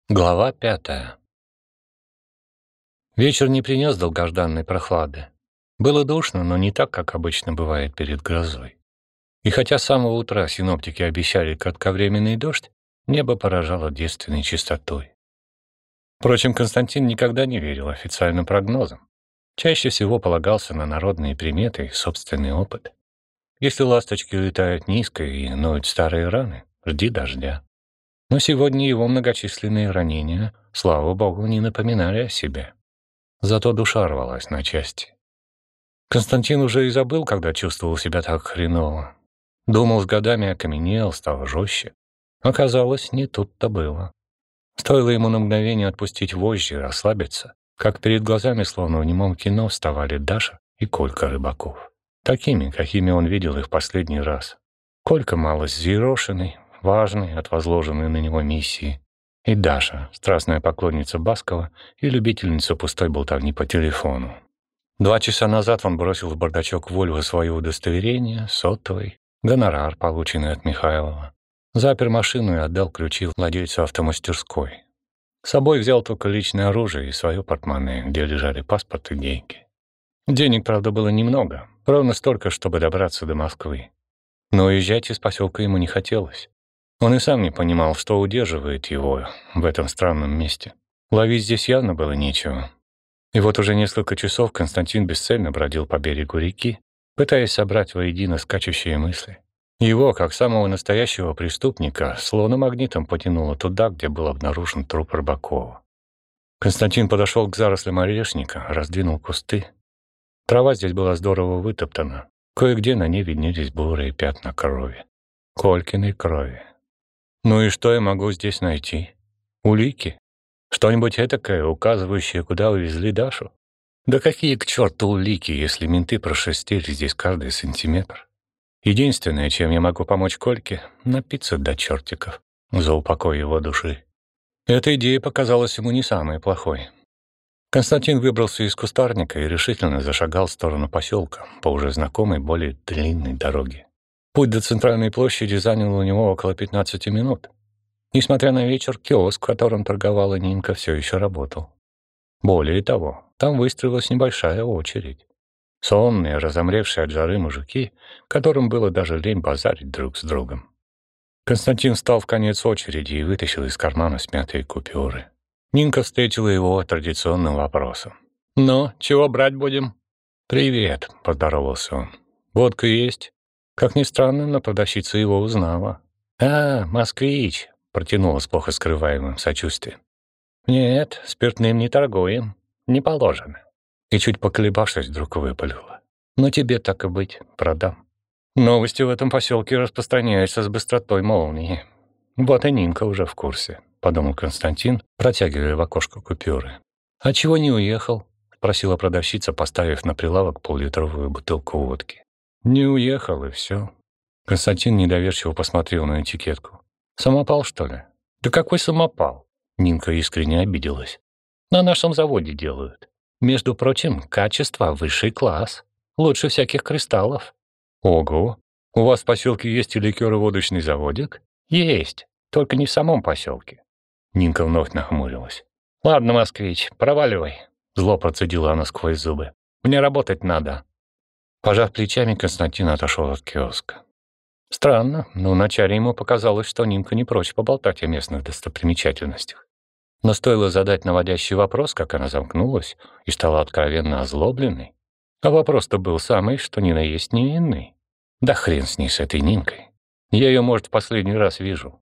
Глава 5. Вечер не принес долгожданной прохлады. Было душно, но не так, как обычно бывает перед грозой. И хотя с самого утра синоптики обещали кратковременный дождь, небо поражало девственной чистотой. Впрочем, Константин никогда не верил официальным прогнозам. Чаще всего полагался на народные приметы и собственный опыт. Если ласточки летают низко и ноют старые раны, жди дождя. Но сегодня его многочисленные ранения, слава богу, не напоминали о себе. Зато душа рвалась на части. Константин уже и забыл, когда чувствовал себя так хреново. Думал, с годами окаменел, стал жестче. Оказалось, не тут-то было. Стоило ему на мгновение отпустить вожжи и расслабиться, как перед глазами, словно в немом кино, вставали Даша и Колька Рыбаков. Такими, какими он видел их в последний раз. Колька малость взъерошенный, важный от возложенной на него миссии, и Даша, страстная поклонница Баскова и любительница пустой болтовни по телефону. 2 часа назад он бросил в бардачок Вольво свое удостоверение, сотовый, гонорар, полученный от Михайлова, запер машину и отдал ключи владельцу автомастерской. С собой взял только личное оружие и свое портмоне, где лежали паспорт и деньги. Денег, правда, было немного, ровно столько, чтобы добраться до Москвы. Но уезжать из поселка ему не хотелось. Он и сам не понимал, что удерживает его в этом странном месте. Ловить здесь явно было нечего. И вот уже несколько часов Константин бесцельно бродил по берегу реки, пытаясь собрать воедино скачущие мысли. Его, как самого настоящего преступника, словно магнитом потянуло туда, где был обнаружен труп Рыбакова. Константин подошел к зарослям орешника, раздвинул кусты. Трава здесь была здорово вытоптана. Кое-где на ней виднелись бурые пятна крови. Колькиной крови. Ну и что я могу здесь найти? Улики? Что-нибудь этакое, указывающее, куда увезли Дашу? Да какие к черту улики, если менты прошерстили здесь каждый сантиметр? Единственное, чем я могу помочь Кольке — напиться до чертиков, за упокой его души. Эта идея показалась ему не самой плохой. Константин выбрался из кустарника и решительно зашагал в сторону поселка по уже знакомой, более длинной дороге. Путь до центральной площади занял у него около 15 минут. Несмотря на вечер, киоск, в котором торговала Нинка, все еще работал. Более того, там выстроилась небольшая очередь. Сонные, разомревшие от жары мужики, которым было даже лень базарить друг с другом. Константин встал в конец очереди и вытащил из кармана смятые купюры. Нинка встретила его традиционным вопросом. «Ну, чего брать будем?» «Привет», — поздоровался он. «Водка есть?» Как ни странно, но продавщица его узнала. «А, москвич», — протянула с плохо скрываемым сочувствием. «Нет, спиртным не торгуем. Не положено». И чуть поколебавшись, вдруг выпалила. «Ну тебе так и быть, продам». Новости в этом поселке распространяются с быстротой молнии. Вот и Нинка уже в курсе, — подумал Константин, протягивая в окошко купюры. «А чего не уехал?» — спросила продавщица, поставив на прилавок поллитровую бутылку водки. «Не уехал, и все». Константин недоверчиво посмотрел на этикетку. «Самопал, что ли?» «Да какой самопал?» Нинка искренне обиделась. «На нашем заводе делают. Между прочим, качество высший класс. Лучше всяких кристаллов». «Ого! У вас в поселке есть и ликеро-водочный заводик?» «Есть, только не в самом поселке». Нинка вновь нахмурилась. «Ладно, москвич, проваливай», — зло процедила она сквозь зубы. «Мне работать надо». Пожав плечами, Константин отошел от киоска. Странно, но вначале ему показалось, что Нинка не прочь поболтать о местных достопримечательностях. Но стоило задать наводящий вопрос, как она замкнулась и стала откровенно озлобленной. А вопрос-то был самый, что ни на есть невинный. Да хрен с ней, с этой Нинкой. Я ее, может, в последний раз вижу.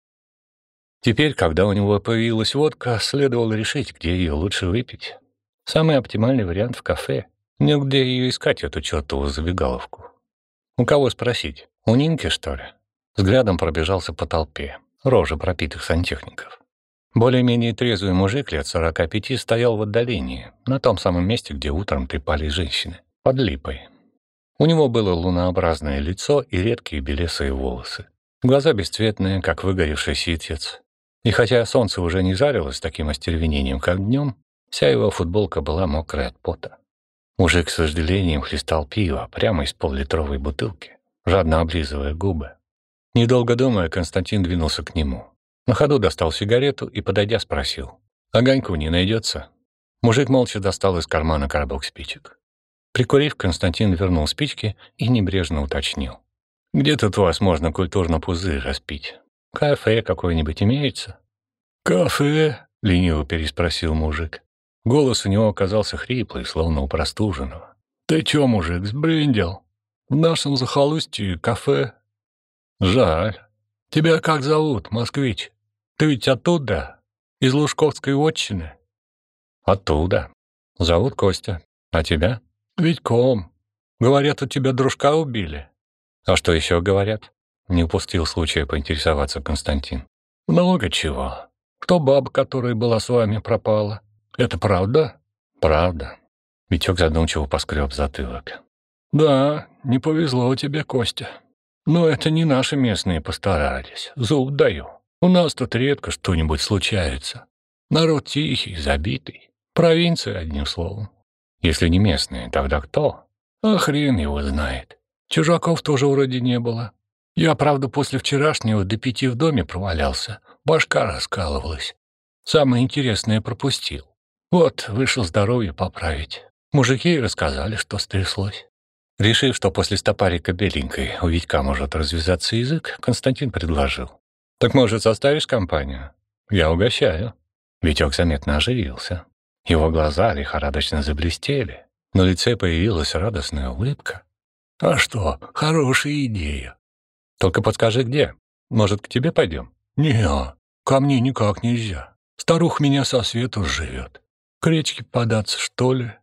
Теперь, когда у него появилась водка, следовало решить, где ее лучше выпить. Самый оптимальный вариант — в кафе. Негде ее искать, эту чертову забегаловку. У кого спросить? У Нинки, что ли? Взглядом пробежался по толпе. Рожи пропитых сантехников. Более-менее трезвый мужик лет 45 стоял в отдалении, на том самом месте, где утром трепали женщины, под липой. У него было лунообразное лицо и редкие белесые волосы. Глаза бесцветные, как выгоревший ситец. И хотя солнце уже не жарило с таким остервенением, как днем, вся его футболка была мокрая от пота. Мужик с сожалением хлестал пиво прямо из поллитровой бутылки, жадно облизывая губы. Недолго думая, Константин двинулся к нему. На ходу достал сигарету и, подойдя, спросил: «Огоньку не найдется?» Мужик молча достал из кармана коробок спичек. Прикурив, Константин вернул спички и небрежно уточнил: «Где тут у вас можно культурно пузырь распить? Кафе какое-нибудь имеется?» «Кафе?» — лениво переспросил мужик. Голос у него оказался хриплый, словно у простуженного. «Ты чё, мужик, сбрендил? В нашем захолустье кафе?» «Жаль. Тебя как зовут, москвич? Ты ведь оттуда? Из Лужковской вотчины?» «Оттуда. Зовут Костя. А тебя?» «Витьком. Говорят, у тебя дружка убили». «А что еще говорят?» Не упустил случая поинтересоваться Константин. «Много чего. Что баба, которая была с вами, пропала. Это правда?» «Правда». Витек задумчиво поскреб затылок. «Да, не повезло тебе, Костя. Но это не наши местные постарались. Зуб даю. У нас тут редко что-нибудь случается. Народ тихий, забитый. Провинция, одним словом. Если не местные, тогда кто? А хрен его знает. Чужаков тоже вроде не было. Я, правда, после вчерашнего до 5 в доме провалялся. Башка раскалывалась. Самое интересное пропустил. Вот, вышел здоровье поправить. Мужики рассказали, что стряслось». Решив, что после стопарика беленькой у Витька может развязаться язык, Константин предложил: «Так, может, составишь компанию? Я угощаю». Витек заметно оживился. Его глаза лихорадочно заблестели. На лице появилась радостная улыбка. «А что, хорошая идея. Только подскажи, где? Может, к тебе пойдем?» «Не, ко мне никак нельзя. Старуха меня со свету живет. К речке податься, что ли?»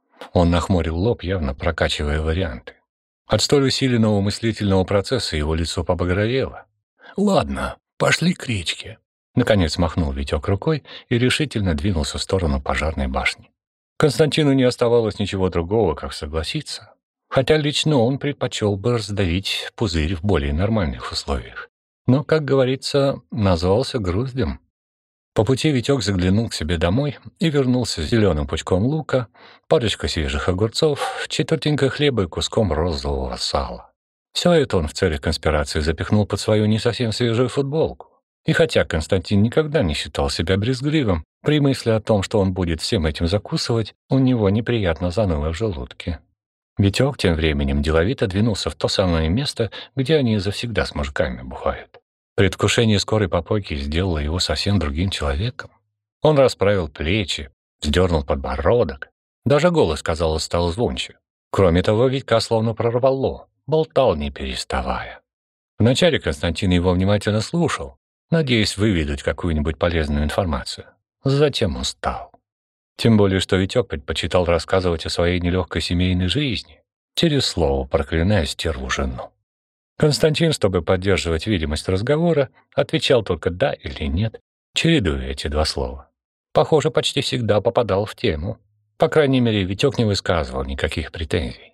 Он нахмурил лоб, явно прокачивая варианты. От столь усиленного мыслительного процесса его лицо побагровело. «Ладно, пошли к речке». Наконец махнул Витек рукой и решительно двинулся в сторону пожарной башни. Константину не оставалось ничего другого, как согласиться. Хотя лично он предпочел бы раздавить пузырь в более нормальных условиях. Но, как говорится, назвался груздем. По пути Витек заглянул к себе домой и вернулся с зеленым пучком лука, парочкой свежих огурцов, четвертинкой хлеба и куском розового сала. Все это он в целях конспирации запихнул под свою не совсем свежую футболку. И хотя Константин никогда не считал себя брезгливым, при мысли о том, что он будет всем этим закусывать, у него неприятно заныло в желудке. Витек тем временем деловито двинулся в то самое место, где они завсегда с мужиками бухают. Предвкушение скорой попойки сделало его совсем другим человеком. Он расправил плечи, вздернул подбородок. Даже голос, казалось, стал звонче. Кроме того, Витька словно прорвало, болтал не переставая. Вначале Константин его внимательно слушал, надеясь выведать какую-нибудь полезную информацию. Затем устал. Тем более, что Витек предпочитал рассказывать о своей нелегкой семейной жизни, через слово проклиная стерву жену. Константин, чтобы поддерживать видимость разговора, отвечал только «да» или «нет», чередуя эти два слова. Похоже, почти всегда попадал в тему. По крайней мере, Витек не высказывал никаких претензий.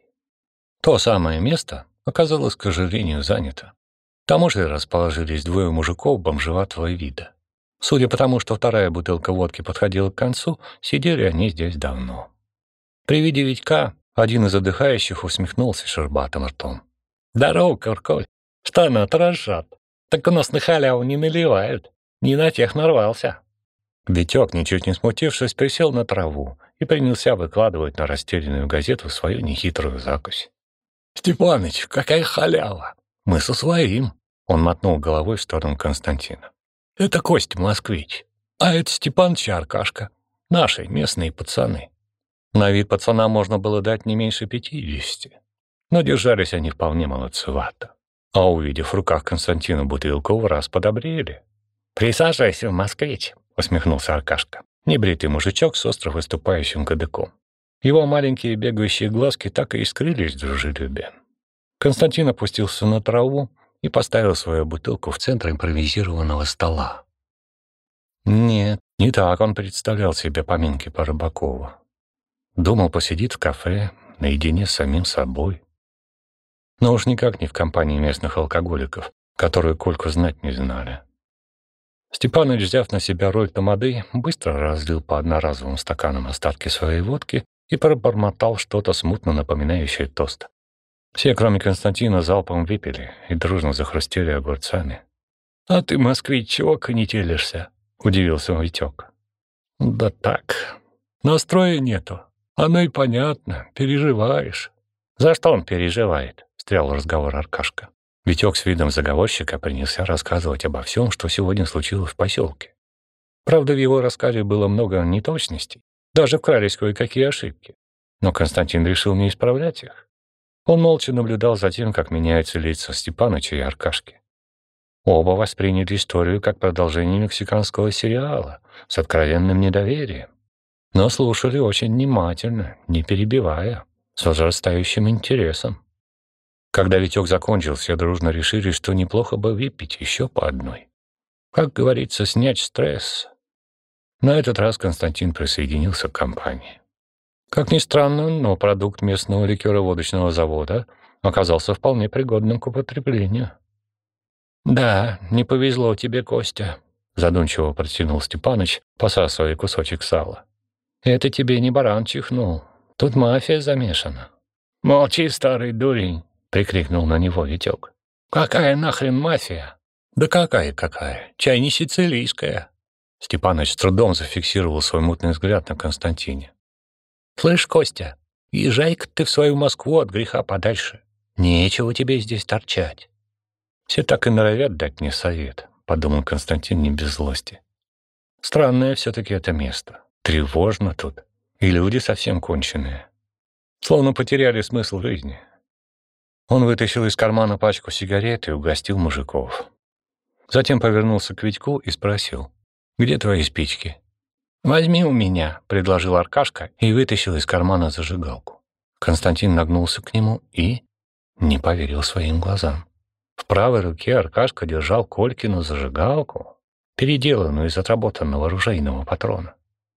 То самое место оказалось, к сожалению, занято. Там уже расположились двое мужиков бомжеватого вида. Судя по тому, что вторая бутылка водки подходила к концу, сидели они здесь давно. При виде Витька один из отдыхающих усмехнулся шербатым ртом. «Здорово, Курколь. Что на отражат? Так у нас на халяву не наливают. Не на тех нарвался». Витек, ничуть не смутившись, присел на траву и принялся выкладывать на расстеленную газету свою нехитрую закусь. «Степаныч, какая халява! Мы со своим!» Он мотнул головой в сторону Константина. «Это Костя москвич, а это Степаныч и Аркашка, наши местные пацаны». На вид пацана можно было дать не меньше 50, но держались они вполне молодцевато. А увидев в руках Константина бутылку, в раз подобрели. «Присаживайся, москвич», — усмехнулся Аркашка, небритый мужичок с остро выступающим кадыком. Его маленькие бегающие глазки так и искрились дружелюбием. Константин опустился на траву и поставил свою бутылку в центр импровизированного стола. Нет, не так он представлял себе поминки по Рыбакову. Думал, посидит в кафе, наедине с самим собой. Но уж никак не в компании местных алкоголиков, которые Кольку знать не знали. Степаныч, взяв на себя роль тамады, быстро разлил по одноразовым стаканам остатки своей водки и пробормотал что-то смутно напоминающее тост. Все, кроме Константина, залпом выпили и дружно захрустели огурцами. «А ты, москвичок, не телишься», — удивился Витек. «Да так. Настроя нету. Оно и понятно. Переживаешь». «За что он переживает?» — встрял в разговор Аркашка. Витек с видом заговорщика принялся рассказывать обо всем, что сегодня случилось в поселке. Правда, в его рассказе было много неточностей. Даже вкрались кое-какие ошибки. Но Константин решил не исправлять их. Он молча наблюдал за тем, как меняются лица Степаныча и Аркашки. Оба восприняли историю как продолжение мексиканского сериала с откровенным недоверием, но слушали очень внимательно, не перебивая, с возрастающим интересом. Когда Витек закончил, все дружно решили, что неплохо бы выпить еще по одной. Как говорится, снять стресс. На этот раз Константин присоединился к компании. Как ни странно, но продукт местного ликероводочного завода оказался вполне пригодным к употреблению. «Да, не повезло тебе, Костя», — задумчиво протянул Степаныч, посасывая кусочек сала. «Это тебе не баран чихнул. Тут мафия замешана». «Молчи, старый дурень», — прикрикнул на него Витек. «Какая нахрен мафия?» «Да какая? Чай не сицилийская». Степаныч с трудом зафиксировал свой мутный взгляд на Константине. «Слышь, Костя, езжай-ка ты в свою Москву от греха подальше. Нечего тебе здесь торчать». «Все так и норовят дать мне совет», — подумал Константин не без злости. «Странное все-таки это место. Тревожно тут. И люди совсем конченые. Словно потеряли смысл жизни». Он вытащил из кармана пачку сигарет и угостил мужиков. Затем повернулся к Витьку и спросил: «Где твои спички?» «Возьми у меня», — предложил Аркашка и вытащил из кармана зажигалку. Константин нагнулся к нему и не поверил своим глазам. В правой руке Аркашка держал Колькину зажигалку, переделанную из отработанного ружейного патрона.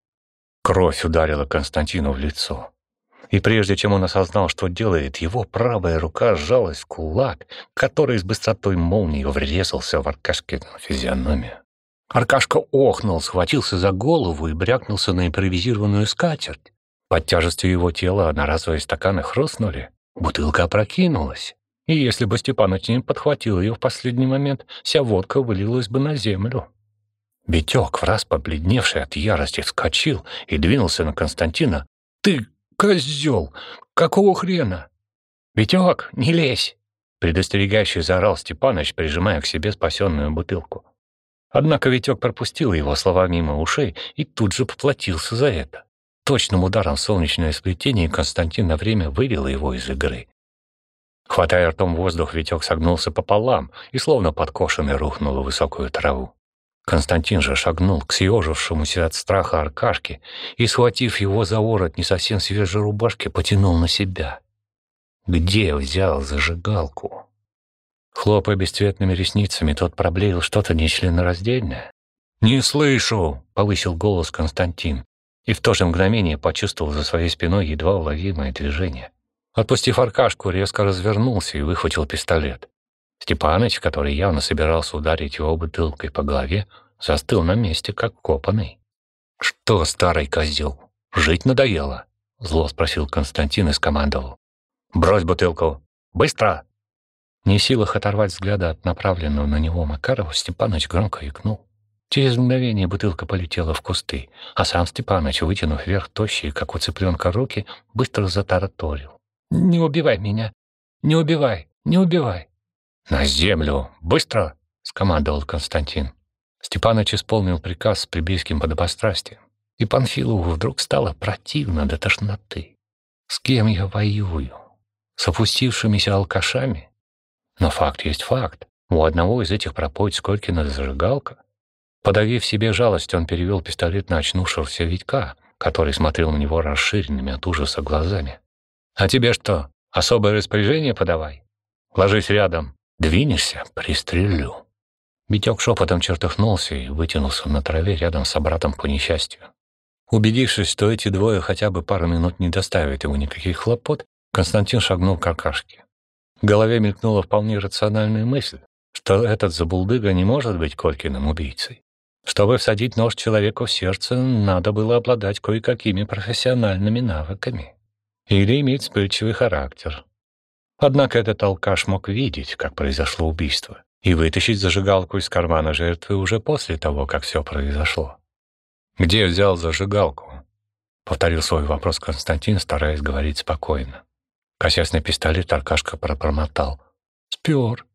Кровь ударила Константину в лицо. И прежде чем он осознал, что делает, его правая рука сжалась в кулак, который с быстротой молнии врезался в Аркашкину физиономию. Аркашка охнул, схватился за голову и брякнулся на импровизированную скатерть. Под тяжестью его тела одноразовые стаканы хрустнули, бутылка опрокинулась. И если бы Степаныч не подхватил ее в последний момент, вся водка вылилась бы на землю. Витек, враз побледневший от ярости, вскочил и двинулся на Константина. «Ты козел! Какого хрена?» «Витек, не лезь!» — предостерегающе заорал Степаныч, прижимая к себе спасенную бутылку. Однако Витек пропустил его слова мимо ушей и тут же поплатился за это. Точным ударом в солнечное сплетение Константин на время вывел его из игры. Хватая ртом воздух, Витек согнулся пополам и, словно подкошенный, рухнул в высокую траву. Константин же шагнул к съежившемуся от страха Аркашке и, схватив его за ворот не совсем свежей рубашки, потянул на себя. «Где взял зажигалку?» Хлопая бесцветными ресницами, тот проблеял что-то нечленораздельное. «Не слышу!» — повысил голос Константин, и в то же мгновение почувствовал за своей спиной едва уловимое движение. Отпустив Аркашку, резко развернулся и выхватил пистолет. Степаныч, который явно собирался ударить его бутылкой по голове, застыл на месте, как вкопанный. «Что, старый козел, жить надоело?» — зло спросил Константин и скомандовал: «Брось бутылку! Быстро!» Не в силах оторвать взгляда от направленного на него Макарова, Степаныч громко икнул. Через мгновение бутылка полетела в кусты, а сам Степаныч, вытянув вверх тощие, как у цыпленка, руки, быстро затараторил: «Не убивай меня! Не убивай! Не убивай!» «На землю! Быстро!» — скомандовал Константин. Степаныч исполнил приказ с плебейским подобострастием, и Панфилову вдруг стало противно до тошноты. С кем я воюю? С опустившимися алкашами? Но факт есть факт. У одного из этих пропоит Колькина зажигалка. Подавив себе жалость, он перевел пистолет на очнувшегося Витька, который смотрел на него расширенными от ужаса глазами. «А тебе что, особое распоряжение подавай? Ложись рядом. Двинешься — пристрелю». Витек шепотом чертыхнулся и вытянулся на траве рядом с собратом по несчастью. Убедившись, что эти двое хотя бы пару минут не доставят ему никаких хлопот, Константин шагнул к Аркашке. В голове мелькнула вполне рациональная мысль, что этот забулдыга не может быть Колькиным убийцей. Чтобы всадить нож человеку в сердце, надо было обладать кое-какими профессиональными навыками или иметь вспыльчивый характер. Однако этот алкаш мог видеть, как произошло убийство, и вытащить зажигалку из кармана жертвы уже после того, как все произошло. «Где взял зажигалку?» — повторил свой вопрос Константин, стараясь говорить спокойно. Косясь на пистолет, Аркашка пробормотал: «Спер».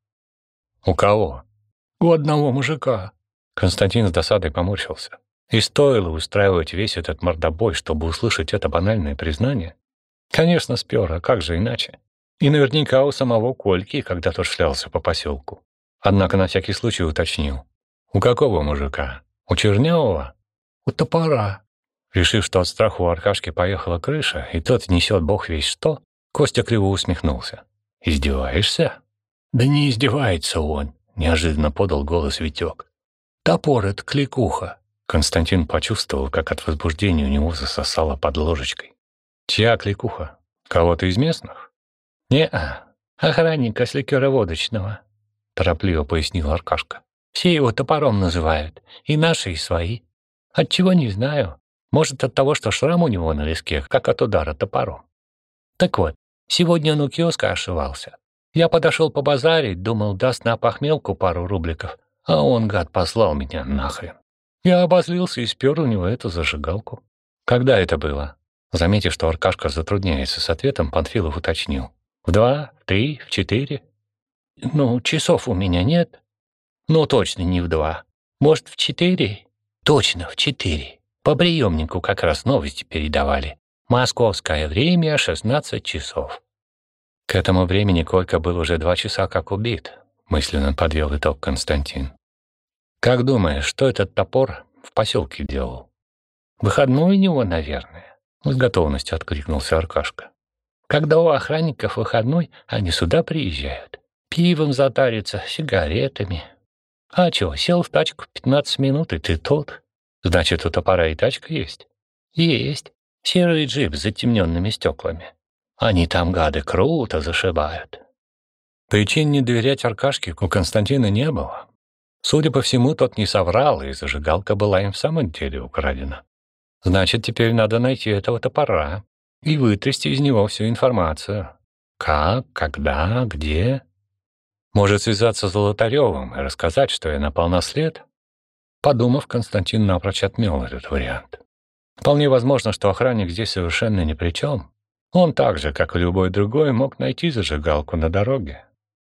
«У кого?» «У одного мужика». Константин с досадой поморщился. И стоило устраивать весь этот мордобой, чтобы услышать это банальное признание? Конечно, спер, а как же иначе? И наверняка у самого Кольки, когда тот шлялся по поселку. Однако на всякий случай уточнил: «У какого мужика? У Чернявого?» «У Топора». Решив, что от страха у Аркашки поехала крыша, и тот несет бог весь что, Костя криво усмехнулся. «Издеваешься?» «Да не издевается он», — неожиданно подал голос Витек. «Топор — это кликуха». Константин почувствовал, как от возбуждения у него засосало под ложечкой. «Чья кликуха? Кого-то из местных?» «Не-а, охранника с ликероводочного», — торопливо пояснил Аркашка. «Все его Топором называют, и наши, и свои. Отчего не знаю. Может, от того, что шрам у него на виске, как от удара топором. Так вот, сегодня он у киоска ошивался. Я подошел побазарить, думал, даст на похмелку пару рубликов, а он, гад, послал меня нахрен. Я обозлился и спер у него эту зажигалку». «Когда это было?» Заметив, что Аркашка затрудняется с ответом, Панфилов уточнил: «В 2, в 3, в 4?» «Ну, часов у меня нет». «Ну, точно не в 2. Может, в 4? «Точно, в 4. По приемнику как раз новости передавали. Московское время — 16 часов». К этому времени Колька был уже 2 часа как убит, мысленно подвел итог Константин. «Как думаешь, что этот Топор в поселке делал?» «Выходной у него, наверное», — с готовностью откликнулся Аркашка. «Когда у охранников выходной, они сюда приезжают. Пивом затариться, сигаретами. А чё, сел в тачку 15 минут, и ты тут. Значит, у Топора и тачка есть?» «Есть. Серый джип с затемненными стеклами. Они там, гады, круто зашибают». Причин не доверять Аркашке у Константина не было. Судя по всему, тот не соврал, и зажигалка была им в самом деле украдена. Значит, теперь надо найти этого Топора и вытрясти из него всю информацию. Как, когда, где. Может, связаться с Золотаревым и рассказать, что я напал на след? Подумав, Константин напрочь отмел этот вариант. Вполне возможно, что охранник здесь совершенно ни при чем. Он так же, как и любой другой, мог найти зажигалку на дороге.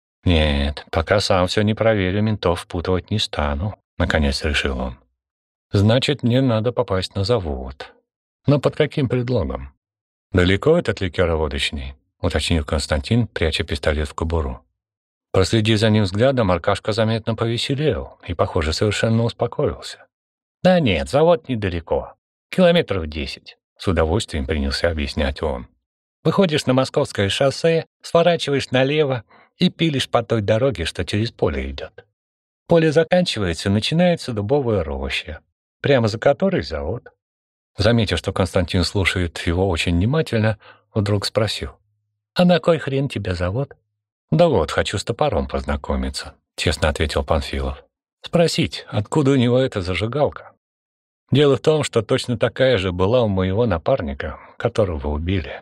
«Нет, пока сам все не проверю, ментов впутывать не стану», — наконец решил он. «Значит, мне надо попасть на завод. Но под каким предлогом?» «Далеко этот ликероводочный?» — уточнил Константин, пряча пистолет в кобуру. Проследив за ним взглядом, Аркашка заметно повеселел и, похоже, совершенно успокоился. «Да нет, завод недалеко. Километров 10. С удовольствием принялся объяснять он. «Выходишь на Московское шоссе, сворачиваешь налево и пилишь по той дороге, что через поле идет. Поле заканчивается, начинается дубовая роща, прямо за которой завод». Заметив, что Константин слушает его очень внимательно, вдруг спросил: «А на кой хрен тебя завод?» «Да вот, хочу с Топором познакомиться», — честно ответил Панфилов. «Спросить, откуда у него эта зажигалка. Дело в том, что точно такая же была у моего напарника, которого убили».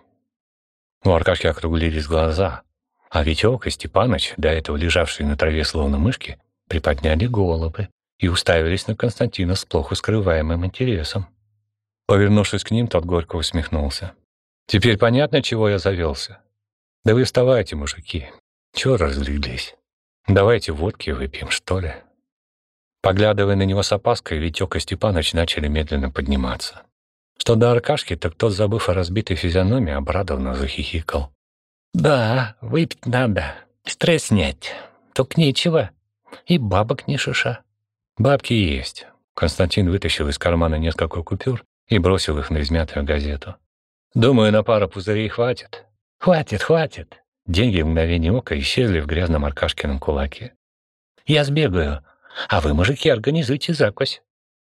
У Аркашки округлились глаза, а Витек и Степаныч, до этого лежавшие на траве словно мышки, приподняли головы и уставились на Константина с плохо скрываемым интересом. Повернувшись к ним, тот горько усмехнулся. «Теперь понятно, чего я завелся? Да вы вставайте, мужики. Чего разлеглись? Давайте водки выпьем, что ли?» Поглядывая на него с опаской, Витек и Степаныч начали медленно подниматься. Что до Аркашки, так тот, забыв о разбитой физиономии, обрадованно захихикал. «Да, выпить надо, стресс снять. Только нечего. И бабок не шиша». «Бабки есть». Константин вытащил из кармана несколько купюр и бросил их на измятую газету. «Думаю, на пару пузырей хватит». «Хватит». Деньги в мгновение ока исчезли в грязном Аркашкином кулаке. «Я сбегаю, а вы, мужики, организуйте закусь».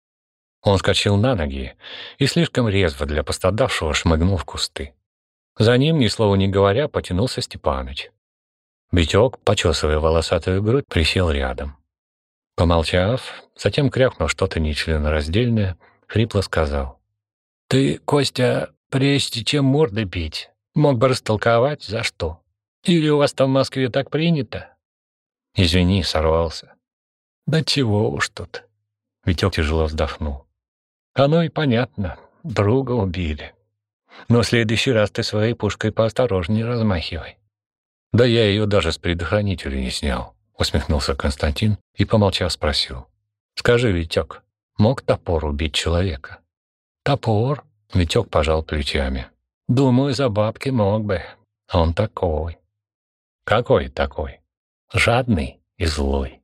Он вскочил на ноги и слишком резво для пострадавшего шмыгнул в кусты. За ним, ни слова не говоря, потянулся Степаныч. Витек, почесывая волосатую грудь, присел рядом. Помолчав, затем крякнул что-то нечленораздельное, хрипло сказал: «Ты, Костя, прежде чем морды бить, мог бы растолковать, за что? Или у вас там в Москве так принято?» «Извини, сорвался». Да чего уж тут. Витек тяжело вздохнул. Оно и понятно, друга убили. Но в следующий раз ты своей пушкой поосторожнее размахивай. Да я ее даже с предохранителя не снял, усмехнулся Константин и, помолчав, спросил. Скажи, Витек, мог топор убить человека? Топор? Витек пожал плечами. Думаю, за бабки мог бы. Он такой. Какой такой? Жадный и злой.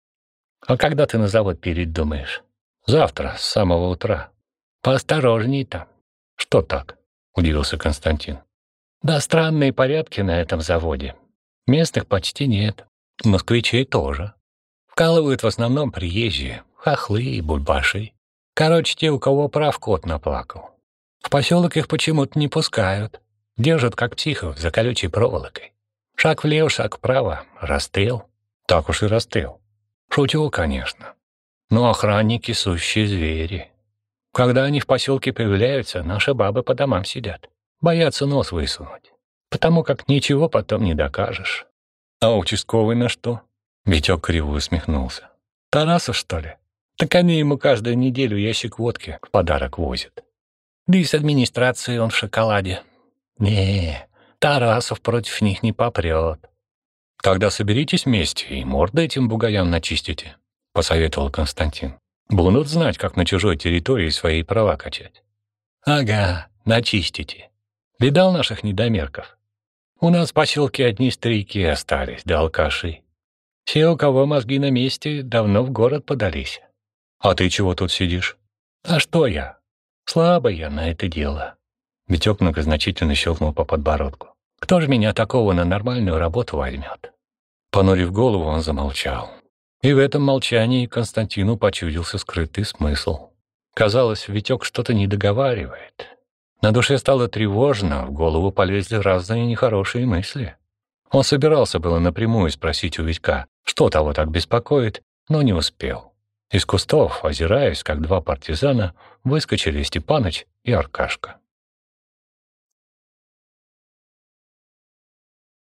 А когда ты на завод передумаешь? Завтра, с самого утра. Поосторожней там. Что так? Удивился Константин. Да странные порядки на этом заводе. Местных почти нет. Москвичей тоже. Вкалывают в основном приезжие, хохлы и бульбаши. Короче, те, у кого прав кот наплакал. В поселок их почему-то не пускают. Держат как психов за колючей проволокой. Шаг влево, шаг вправо. Расстрел. Так уж и расстрел. Шутил, конечно. Но охранники — сущие звери. Когда они в поселке появляются, наши бабы по домам сидят. Боятся нос высунуть. Потому как ничего потом не докажешь. А участковый на что? Витек криво усмехнулся. Тарасов, что ли? Так они ему каждую неделю ящик водки в подарок возят. Да и с администрацией он в шоколаде. Не, Тарасов против них не попрет. Тогда соберитесь вместе и морды этим бугаям начистите, посоветовал Константин. Будут знать, как на чужой территории свои права качать. Ага, начистите. Видал наших недомерков? У нас в поселке одни старики остались, да алкаши. Все, у кого мозги на месте, давно в город подались. А ты чего тут сидишь? А что я? Слабый я на это дело. Витек многозначительно щелкнул по подбородку. Кто же меня такого на нормальную работу возьмет? Понурив голову, он замолчал. И в этом молчании Константину почудился скрытый смысл. Казалось, Витек что-то не договаривает. На душе стало тревожно, в голову полезли разные нехорошие мысли. Он собирался было напрямую спросить у Витька, что того так беспокоит, но не успел. Из кустов, озираясь, как два партизана, выскочили Степаныч и Аркашка.